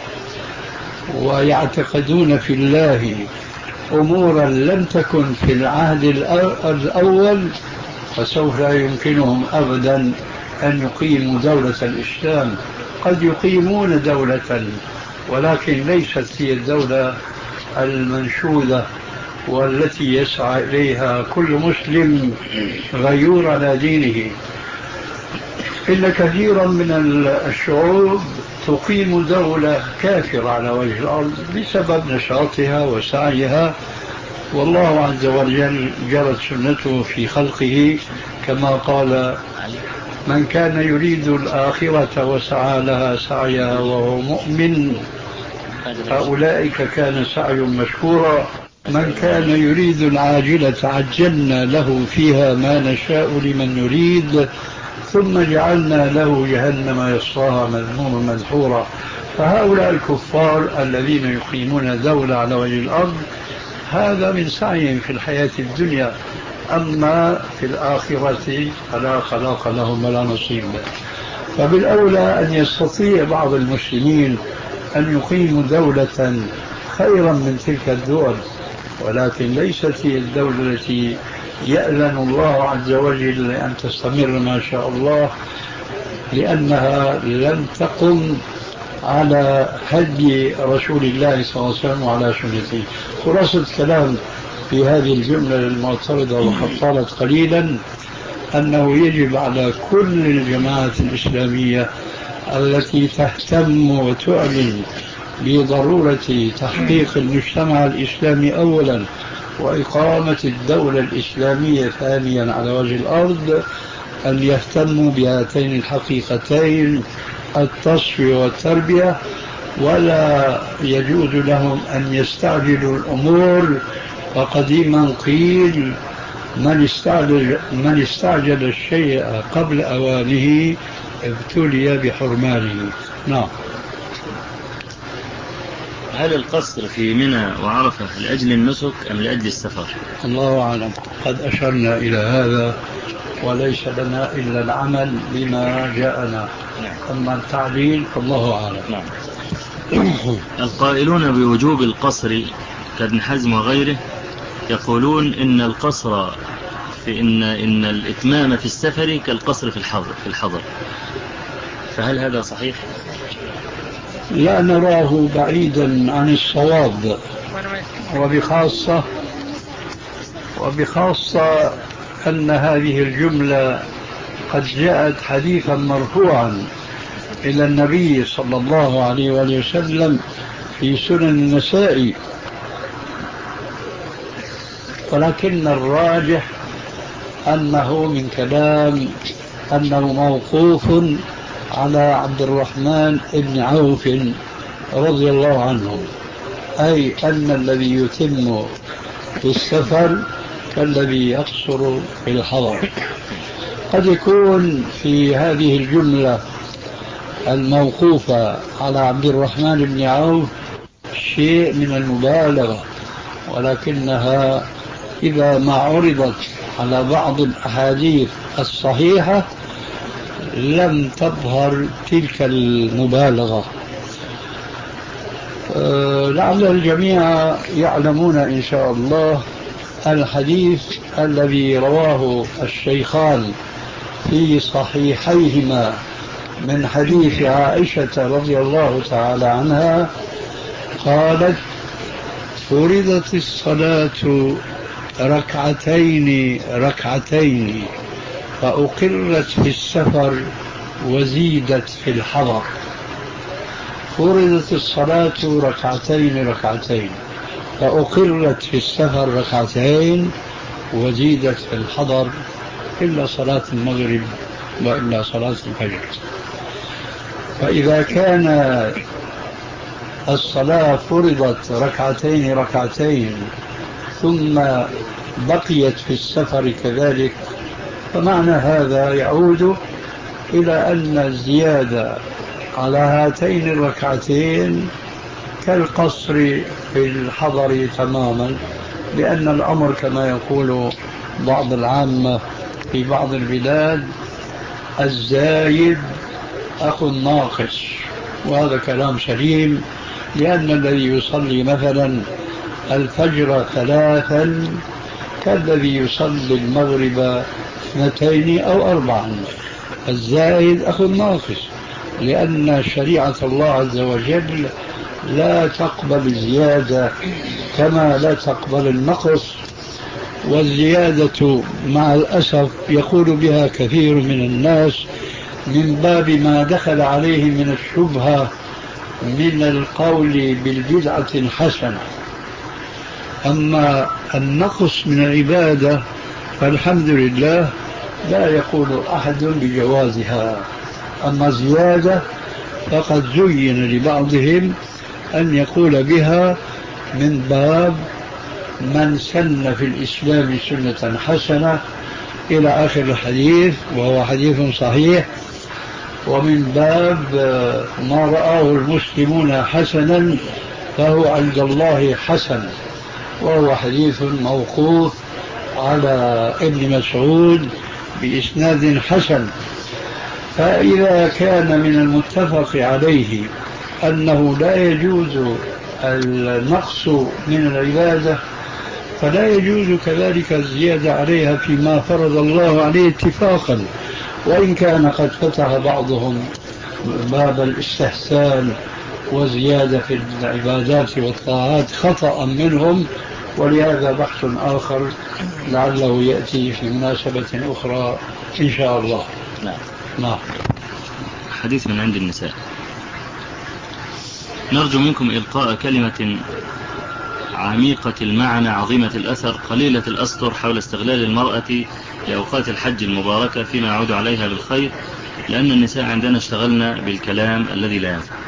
ويعتقدون في الله أمورا لم تكن في العهد الأول، فسوف لا يمكنهم أبدا أن يقيموا دولة الإسلام. قد يقيمون دولة ولكن ليست هي الدولة المنشودة والتي يسعى إليها كل مسلم غيور على دينه. إن كثيرا من الشعوب تقيم دولة كافرة على وجه الأرض بسبب نشاطها وسعيها، والله عز وجل جرت سنته في خلقه كما قال: من كان يريد الآخرة وسعى لها سعيها وهو مؤمن فأولئك كان سعي مشكورا. من كان يريد العاجلة عجلنا له فيها ما نشاء لمن نريد ثم جعلنا له جهنم يصلاها مذموما مدحورا. فهؤلاء الكفار الذين يقيمون دولة على وجه الأرض هذا من سعيهم في الحياة الدنيا، أما في الآخرة فلا خلاق لهم ولا نصيب. فبالأولى أن يستطيع بعض المسلمين أن يقيموا دولة خيرا من تلك الدول، ولكن ليست هي الدولة التي يأذن الله عز وجل أن تستمر ما شاء الله، لأنها لم تقم على هدي رسول الله صلى الله عليه وسلم وعلى سنته. خلاصة الكلام في هذه الجملة المعترضة وقد طالت قليلا أنه يجب على كل الجماعات الإسلامية التي تهتم وتعلن بضرورة تحقيق المجتمع الإسلامي أولا وإقامة الدولة الإسلامية ثانيا على وجه الأرض أن يهتموا بهاتين الحقيقتين، التصفية والتربية، ولا يجوز لهم أن يستعجلوا الأمور. وقديما قيل: من استعجل, من استعجل الشيء قبل أوانه ابتلي بحرمانه. نعم. هل القصر في منى وعرفة لأجل النسك أم لأجل السفر؟ الله أعلم، قد أشرنا إلى هذا وليس لنا إلا العمل بما جاءنا. نعم. أما التعليل فالله أعلم. نعم. القائلون بوجوب القصر كابن حزم وغيره يقولون إن القصر في إن إن الإتمام في السفر كالقصر في الحضر في الحضر فهل هذا صحيح؟ لا نراه بعيدا عن الصواب، وبخاصة وبخاصة أن هذه الجملة قد جاءت حديثا مرفوعا إلى النبي صلى الله عليه وآله وسلم في سنن النسائي، ولكن الراجح أنه من كلام أنه موقوف على عبد الرحمن بن عوف رضي الله عنه، أي أن الذي يتم في السفر كالذي يقصر في الحضر. قد يكون في هذه الجملة الموقوفة على عبد الرحمن بن عوف شيء من المبالغة، ولكنها إذا ما عرضت على بعض الأحاديث الصحيحة لم تظهر تلك المبالغة. أه لعل الجميع يعلمون إن شاء الله الحديث الذي رواه الشيخان في صحيحيهما من حديث عائشة رضي الله تعالى عنها قالت: فرضت الصلاة ركعتين ركعتين فأقرت في السفر وزيدت في الحضر. فرضت الصلاة ركعتين ركعتين فأقرت في السفر ركعتين وزيدت في الحضر إلا صلاة المغرب وإلا صلاة الفجر. فإذا كان الصلاة فرضت ركعتين ركعتين ثم بقيت في السفر كذلك، فمعنى هذا يعود إلى أن الزيادة على هاتين الركعتين كالقصر في الحضر تماما، لأن الأمر كما يقول بعض العامة في بعض البلاد: الزايد أخو الناقص. وهذا كلام سليم، لأن الذي يصلي مثلا الفجر ثلاثا كالذي يصلي المغرب اثنتين أو أربعا. الزائد أخو الناقص، لأن شريعة الله عز وجل لا تقبل الزيادة كما لا تقبل النقص. والزيادة مع الأسف يقول بها كثير من الناس من باب ما دخل عليه من الشبهة من القول بالبدعة الحسنة. أما النقص من العبادة فالحمد لله لا يقول أحد بجوازها، أما زيادة فقد زين لبعضهم أن يقول بها من باب من سن في الإسلام سنة حسنة إلى آخر الحديث، وهو حديث صحيح، ومن باب ما رآه المسلمون حسنا فهو عند الله حسن، وهو حديث موقوف على ابن مسعود بإسناد حسن. فإذا كان من المتفق عليه أنه لا يجوز النقص من العبادة، فلا يجوز كذلك الزيادة عليها فيما فرض الله عليه اتفاقا، وإن كان قد فتح بعضهم باب الاستحسان وزيادة في العبادات والطاعات خطأ منهم، ولهذا بحث آخر لعله يأتي في مناسبة أخرى إن شاء الله. نعم. نعم. حديث من عند النساء. نرجو منكم إلقاء كلمة عميقة المعنى عظيمة الأثر قليلة الأسطر حول استغلال المرأة لأوقات الحج المباركة فيما يعود عليها بالخير، لأن النساء عندنا اشتغلنا بالكلام الذي لا ينفع.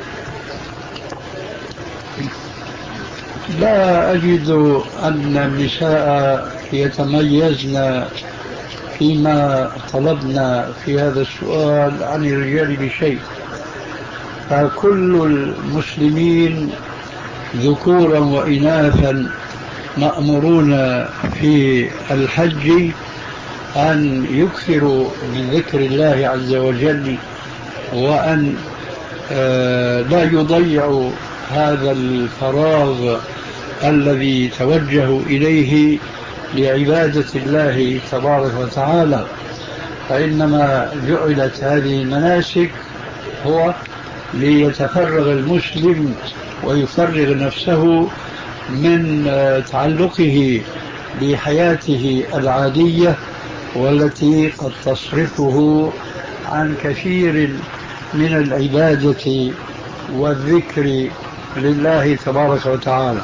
لا أجد أن النساء يتميزن فيما طلبنا في هذا السؤال عن الرجال بشيء، فكل المسلمين ذكورا وإناثا مأمورون في الحج أن يكثروا من ذكر الله عز وجل، وأن لا يضيعوا هذا الفراغ الذي توجهوا إليه لعبادة الله تبارك وتعالى. فإنما جعلت هذه المناسك هو ليتفرغ المسلم ويفرغ نفسه من تعلقه بحياته العادية والتي قد تصرفه عن كثير من العبادة والذكر لله تبارك وتعالى.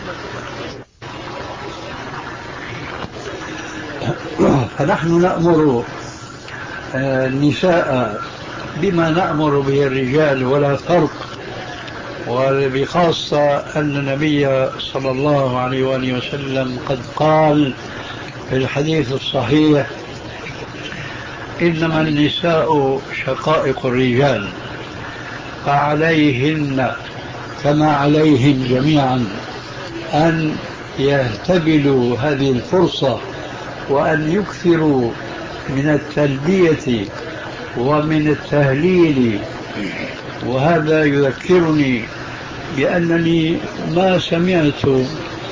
فنحن نأمر النساء بما نأمر به الرجال ولا فرق، وبخاصة أن النبي صلى الله عليه وآله وسلم قد قال في الحديث الصحيح: إنما النساء شقائق الرجال، فعليهن كما عليهم جميعا أن يهتبلوا هذه الفرصة وأن يكثروا من التلبية ومن التهليل. وهذا يذكرني بأنني ما سمعت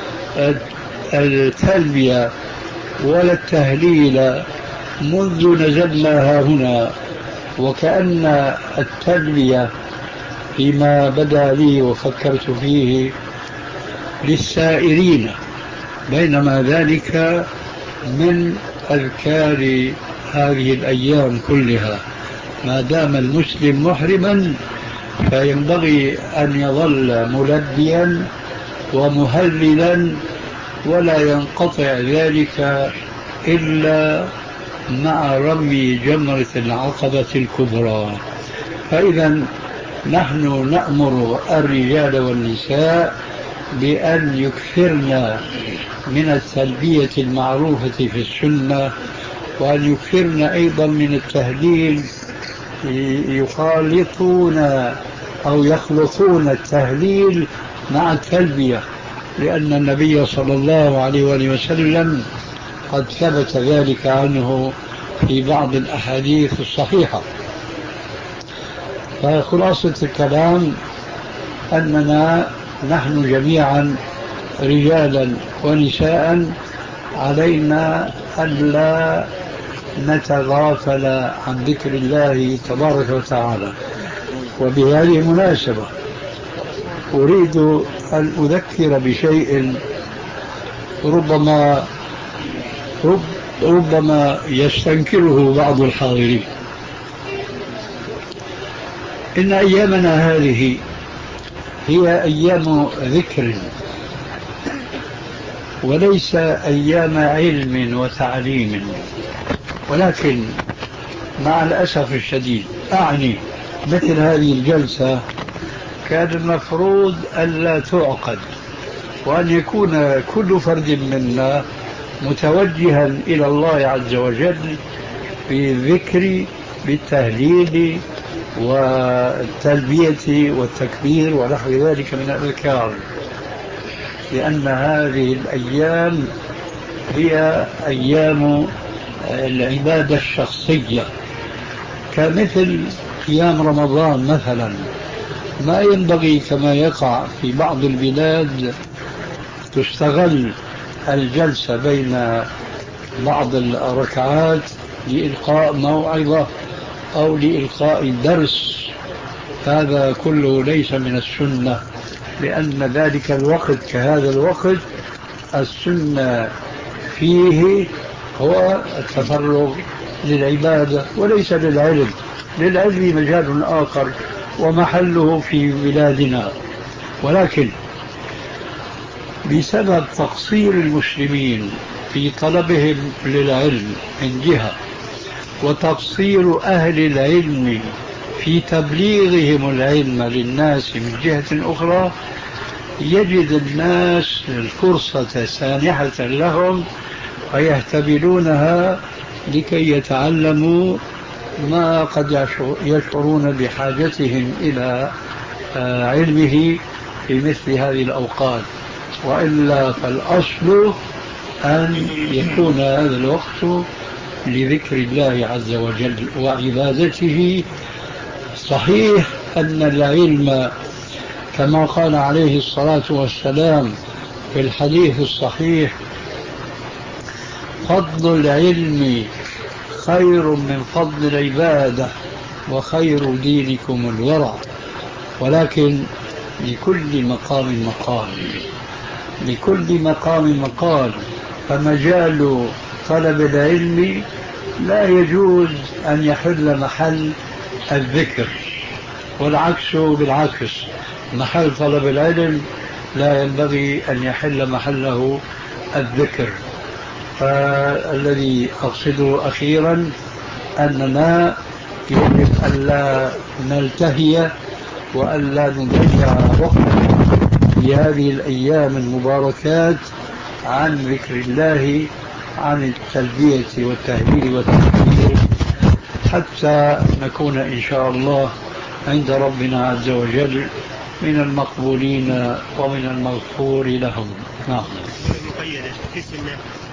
التلبية ولا التهليل منذ نزلنا هنا، وكأن التلبية فيما بدا لي وفكرت فيه للسائرين، بينما ذلك من أذكار هذه الأيام كلها. ما دام المسلم محرما فينبغي أن يظل ملبيا ومهللا، ولا ينقطع ذلك إلا مع رمي جمرة العقبة الكبرى. فإذا نحن نأمر الرجال والنساء بأن يكثرن من التلبية المعروفة في السنة، وأن يكثرن أيضا من التهليل، يخالطون أو يخلطون التهليل مع التلبية، لأن النبي صلى الله عليه وآله وسلم قد ثبت ذلك عنه في بعض الأحاديث الصحيحة. فخلاصة الكلام أننا نحن جميعا رجالا ونساء علينا أن لا نتغافل عن ذكر الله تبارك وتعالى. وبهذه المناسبة أريد أن أذكر بشيء ربما رب ربما يستنكره بعض الحاضرين. إن أيامنا هذه هي أيام ذكر وليس أيام علم وتعليم، ولكن مع الأسف الشديد أعني مثل هذه الجلسة كان المفروض ألا تعقد، وأن يكون كل فرد منا متوجها إلى الله عز وجل بالذكر بالتهليل والتلبية والتكبير ونحو ذلك من الأذكار، لأن هذه الأيام هي أيام العبادة الشخصية، كمثل قيام رمضان مثلا. ما ينبغي كما يقع في بعض البلاد تستغل الجلسة بين بعض الركعات لإلقاء موعظة أو لإلقاء درس. هذا كله ليس من السنة، لأن ذلك الوقت كهذا الوقت السنة فيه هو التفرغ للعبادة وليس للعلم. للعلم مجال آخر ومحله في بلادنا، ولكن بسبب تقصير المسلمين في طلبهم للعلم من جهة، وتقصير أهل العلم في تبليغهم العلم للناس من جهة أخرى، يجد الناس الفرصة سانحة لهم ويهتبلونها لكي يتعلموا ما قد يشعرون بحاجتهم إلى علمه في مثل هذه الأوقات. وإلا فالأصل أن يكون هذا الوقت لذكر الله عز وجل وعبادته. صحيح أن العلم كما قال عليه الصلاة والسلام في الحديث الصحيح: فضل العلم خير من فضل العبادة وخير دينكم الورع. ولكن لكل مقام مقال، لكل مقام مقال. فمجال طلب العلم لا يجوز أن يحل محل الذكر، والعكس بالعكس، محل طلب العلم لا ينبغي أن يحل محله الذكر. فالذي أقصده أخيرا أننا يجب ألا نلتهي وألا نضيع وقتنا في هذه الأيام المباركات عن ذكر الله، عن التلبية والتهليل والتكبير، حتى نكون إن شاء الله عند ربنا عز وجل من المقبولين ومن المغفور لهم. نعم. مقيدة في السنة